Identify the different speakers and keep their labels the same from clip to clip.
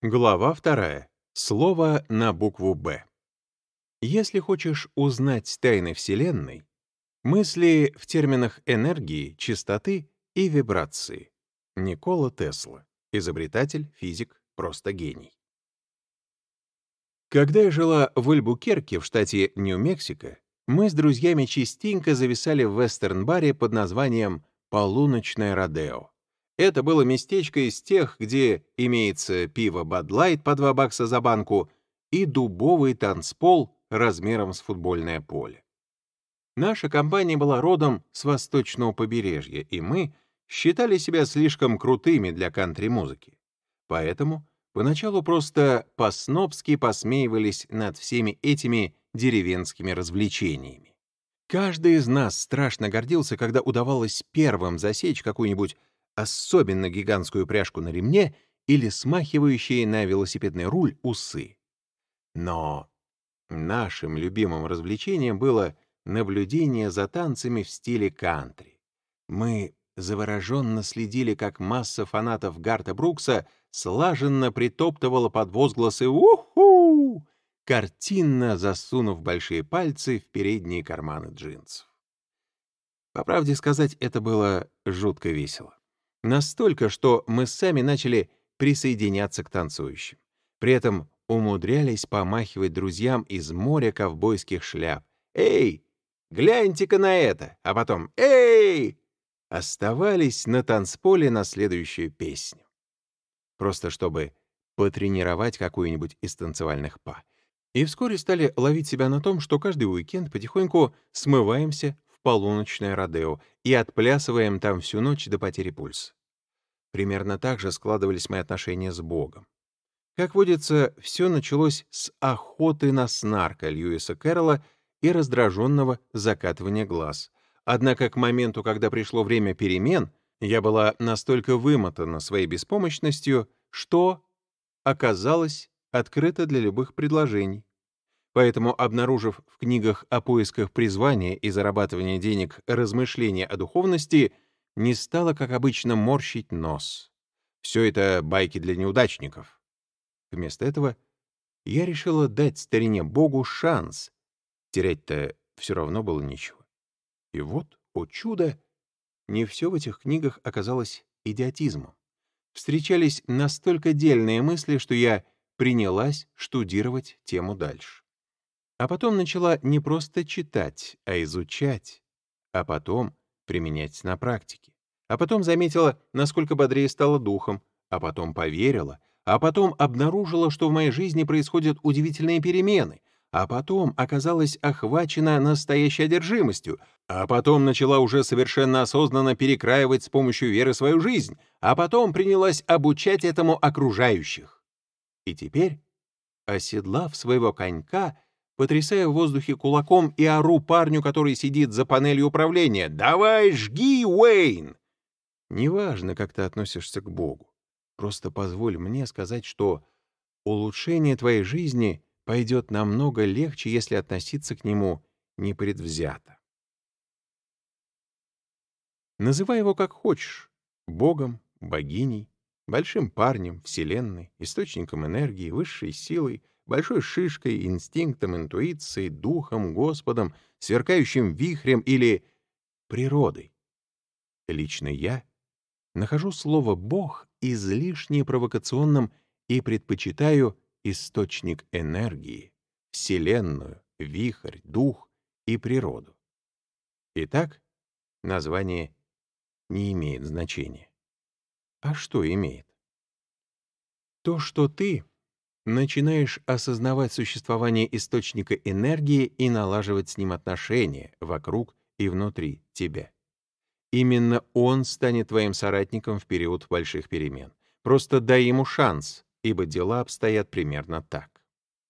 Speaker 1: Глава 2. Слово на букву «Б». Если хочешь узнать тайны Вселенной, мысли в терминах энергии, частоты и вибрации. Никола Тесла. Изобретатель, физик, просто гений. Когда я жила в Альбукерке в штате Нью-Мексико, мы с друзьями частенько зависали в вестерн-баре под названием «Полуночное Родео». Это было местечко из тех, где имеется пиво Bud Light по $2 за банку и дубовый танцпол размером с футбольное поле. Наша компания была родом с восточного побережья, и мы считали себя слишком крутыми для кантри-музыки. Поэтому поначалу просто по-снобски посмеивались над всеми этими деревенскими развлечениями. Каждый из нас страшно гордился, когда удавалось первым засечь какую-нибудь особенно гигантскую пряжку на ремне или смахивающие на велосипедный руль усы. Но нашим любимым развлечением было наблюдение за танцами в стиле кантри. Мы завороженно следили, как масса фанатов Гарта Брукса слаженно притоптывала под возгласы «Уху!», картинно засунув большие пальцы в передние карманы джинсов. По правде сказать, это было жутко весело. Настолько, что мы сами начали присоединяться к танцующим. При этом умудрялись помахивать друзьям из моря ковбойских шляп. «Эй, гляньте-ка на это!» А потом «Эй!» Оставались на танцполе на следующую песню. Просто чтобы потренировать какую-нибудь из танцевальных па. И вскоре стали ловить себя на том, что каждый уикенд потихоньку смываемся в полуночное Родео и отплясываем там всю ночь до потери пульса. Примерно так же складывались мои отношения с Богом. Как водится, все началось с охоты на снарка Льюиса Кэрролла и раздраженного закатывания глаз. Однако к моменту, когда пришло время перемен, я была настолько вымотана своей беспомощностью, что оказалась открыта для любых предложений. Поэтому, обнаружив в книгах о поисках призвания и зарабатывания денег размышления о духовности, не стала, как обычно, морщить нос. Все это байки для неудачников. Вместо этого я решила дать старине Богу шанс. Терять-то все равно было нечего. И вот, о чудо, не все в этих книгах оказалось идиотизмом. Встречались настолько дельные мысли, что я принялась штудировать тему дальше. А потом начала не просто читать, а изучать, а потом применять на практике. А потом заметила, насколько бодрее стала духом, а потом поверила, а потом обнаружила, что в моей жизни происходят удивительные перемены, а потом оказалась охвачена настоящей одержимостью, а потом начала уже совершенно осознанно перекраивать с помощью веры свою жизнь, а потом принялась обучать этому окружающих. И теперь, оседлав своего конька, потрясая в воздухе кулаком и ору парню, который сидит за панелью управления: «Давай, жги, Уэйн!» Неважно, как ты относишься к Богу. Просто позволь мне сказать, что улучшение твоей жизни пойдет намного легче, если относиться к нему непредвзято. Называй его как хочешь — Богом, богиней, большим парнем, вселенной, источником энергии, высшей силой, большой шишкой, инстинктом, интуицией, духом, Господом, сверкающим вихрем или природой. Лично я нахожу слово «Бог» излишне провокационным и предпочитаю источник энергии, вселенную, вихрь, дух и природу. Итак, название не имеет значения. А что имеет? То, что ты начинаешь осознавать существование источника энергии и налаживать с ним отношения вокруг и внутри тебя. Именно он станет твоим соратником в период больших перемен. Просто дай ему шанс, ибо дела обстоят примерно так.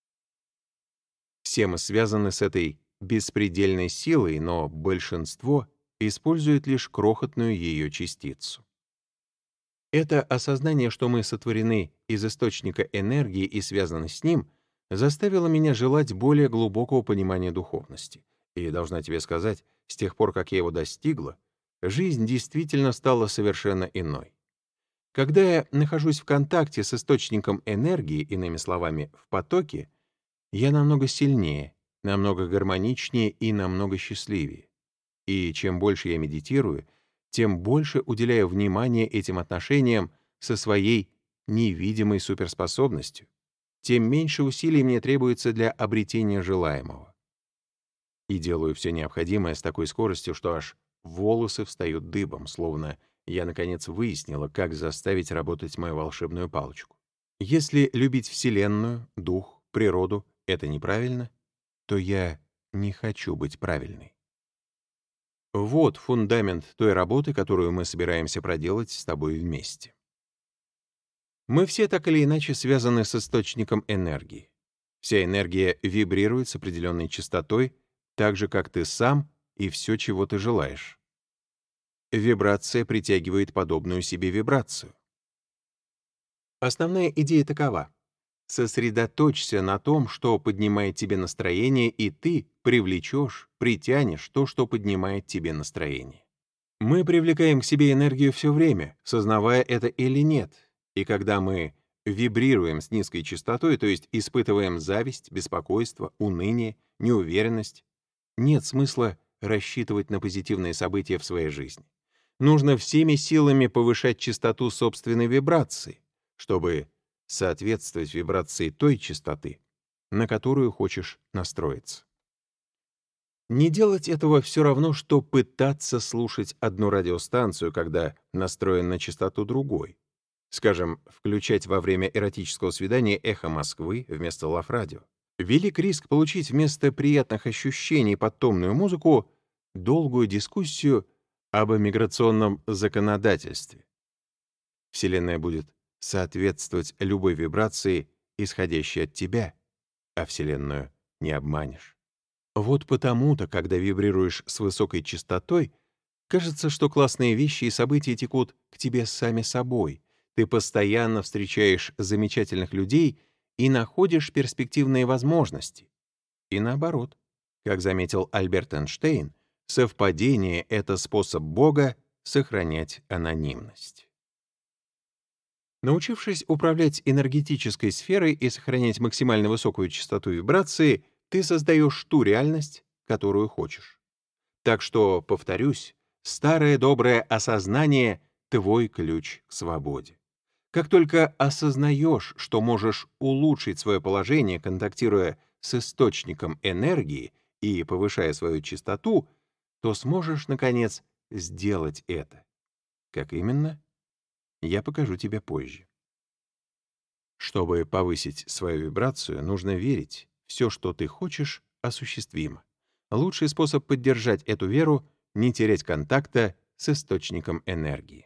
Speaker 1: Все мы связаны с этой беспредельной силой, но большинство использует лишь крохотную ее частицу. Это осознание, что мы сотворены из источника энергии и связаны с ним, заставило меня желать более глубокого понимания духовности. И, должна тебе сказать, с тех пор, как я его достигла, жизнь действительно стала совершенно иной. Когда я нахожусь в контакте с источником энергии, иными словами, в потоке, я намного сильнее, намного гармоничнее и намного счастливее. И чем больше я медитирую, тем больше уделяю внимания этим отношениям со своей невидимой суперспособностью, тем меньше усилий мне требуется для обретения желаемого. И делаю все необходимое с такой скоростью, что аж волосы встают дыбом, словно я, наконец, выяснила, как заставить работать мою волшебную палочку. Если любить Вселенную, дух, природу — это неправильно, то я не хочу быть правильной. Вот фундамент той работы, которую мы собираемся проделать с тобой вместе. Мы все так или иначе связаны с источником энергии. Вся энергия вибрирует с определенной частотой, так же, как ты сам и все, чего ты желаешь. Вибрация притягивает подобную себе вибрацию. Основная идея такова. Сосредоточься на том, что поднимает тебе настроение, и ты привлечешь, притянешь то, что поднимает тебе настроение. Мы привлекаем к себе энергию все время, сознавая это или нет. И когда мы вибрируем с низкой частотой, то есть испытываем зависть, беспокойство, уныние, неуверенность, нет смысла рассчитывать на позитивные события в своей жизни. Нужно всеми силами повышать частоту собственной вибрации, чтобы соответствовать вибрации той частоты, на которую хочешь настроиться. Не делать этого все равно, что пытаться слушать одну радиостанцию, когда настроен на частоту другой. Скажем, включать во время эротического свидания «Эхо Москвы» вместо Лав-радио. Велик риск получить вместо приятных ощущений под томную музыку долгую дискуссию об иммиграционном законодательстве. Вселенная будет соответствовать любой вибрации, исходящей от тебя, а Вселенную не обманешь. Вот потому-то, когда вибрируешь с высокой частотой, кажется, что классные вещи и события текут к тебе сами собой. Ты постоянно встречаешь замечательных людей и находишь перспективные возможности. И наоборот, как заметил Альберт Эйнштейн, совпадение — это способ Бога сохранять анонимность. Научившись управлять энергетической сферой и сохранять максимально высокую частоту вибрации, ты создаешь ту реальность, которую хочешь. Так что, повторюсь, старое доброе осознание — твой ключ к свободе. Как только осознаешь, что можешь улучшить свое положение, контактируя с источником энергии и повышая свою частоту, то сможешь, наконец, сделать это. Как именно? Я покажу тебе позже. Чтобы повысить свою вибрацию, нужно верить, все, что ты хочешь, осуществимо. Лучший способ поддержать эту веру — не терять контакта с источником энергии.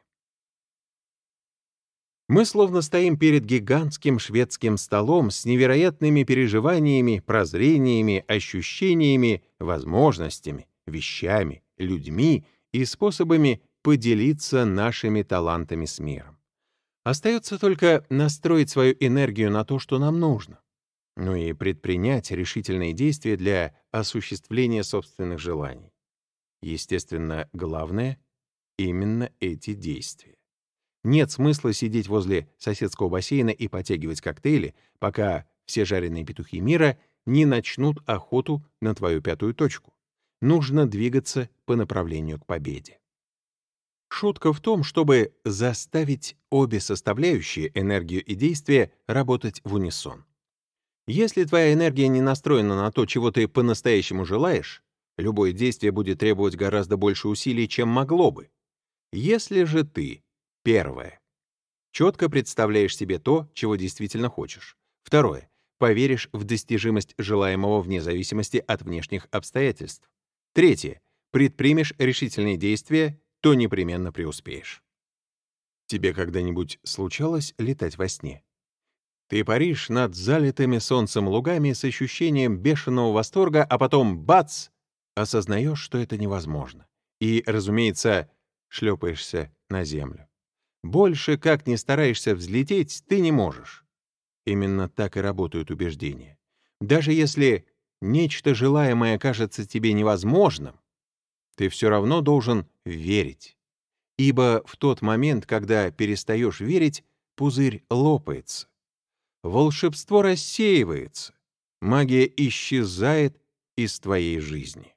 Speaker 1: Мы словно стоим перед гигантским шведским столом с невероятными переживаниями, прозрениями, ощущениями, возможностями, вещами, людьми и способами поделиться нашими талантами с миром. Остается только настроить свою энергию на то, что нам нужно, ну и предпринять решительные действия для осуществления собственных желаний. Естественно, главное — именно эти действия. Нет смысла сидеть возле соседского бассейна и потягивать коктейли, пока все жареные петухи мира не начнут охоту на твою пятую точку. Нужно двигаться по направлению к победе. Шутка в том, чтобы заставить обе составляющие, энергию и действие, работать в унисон. Если твоя энергия не настроена на то, чего ты по-настоящему желаешь, любое действие будет требовать гораздо больше усилий, чем могло бы. Если же ты, первое, четко представляешь себе то, чего действительно хочешь. Второе, поверишь в достижимость желаемого вне зависимости от внешних обстоятельств. Третье, предпримешь решительные действия, то непременно преуспеешь. Тебе когда-нибудь случалось летать во сне? Ты паришь над залитыми солнцем лугами с ощущением бешеного восторга, а потом — бац! Осознаешь, что это невозможно. И, разумеется, шлепаешься на землю. Больше, как ни стараешься взлететь, ты не можешь. Именно так и работают убеждения. Даже если нечто желаемое кажется тебе невозможным, ты все равно должен верить. ибо в тот момент, когда перестаешь верить, пузырь лопается. Волшебство рассеивается, магия исчезает из твоей жизни.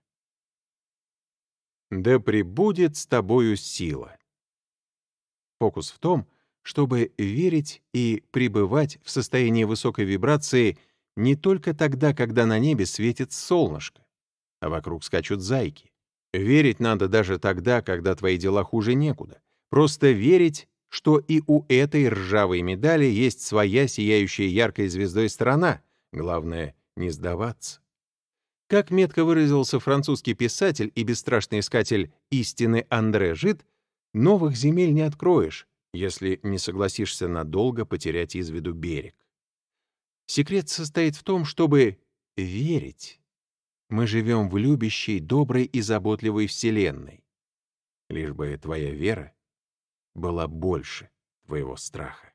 Speaker 1: Да пребудет с тобою сила. Фокус в том, чтобы верить и пребывать в состоянии высокой вибрации не только тогда, когда на небе светит солнышко, а вокруг скачут зайки. Верить надо даже тогда, когда твои дела хуже некуда. Просто верить, что и у этой ржавой медали есть своя сияющая яркой звездой сторона. Главное — не сдаваться. Как метко выразился французский писатель и бесстрашный искатель истины Андре Жид, новых земель не откроешь, если не согласишься надолго потерять из виду берег. Секрет состоит в том, чтобы верить. Мы живем в любящей, доброй и заботливой Вселенной. Лишь бы твоя вера была больше твоего страха.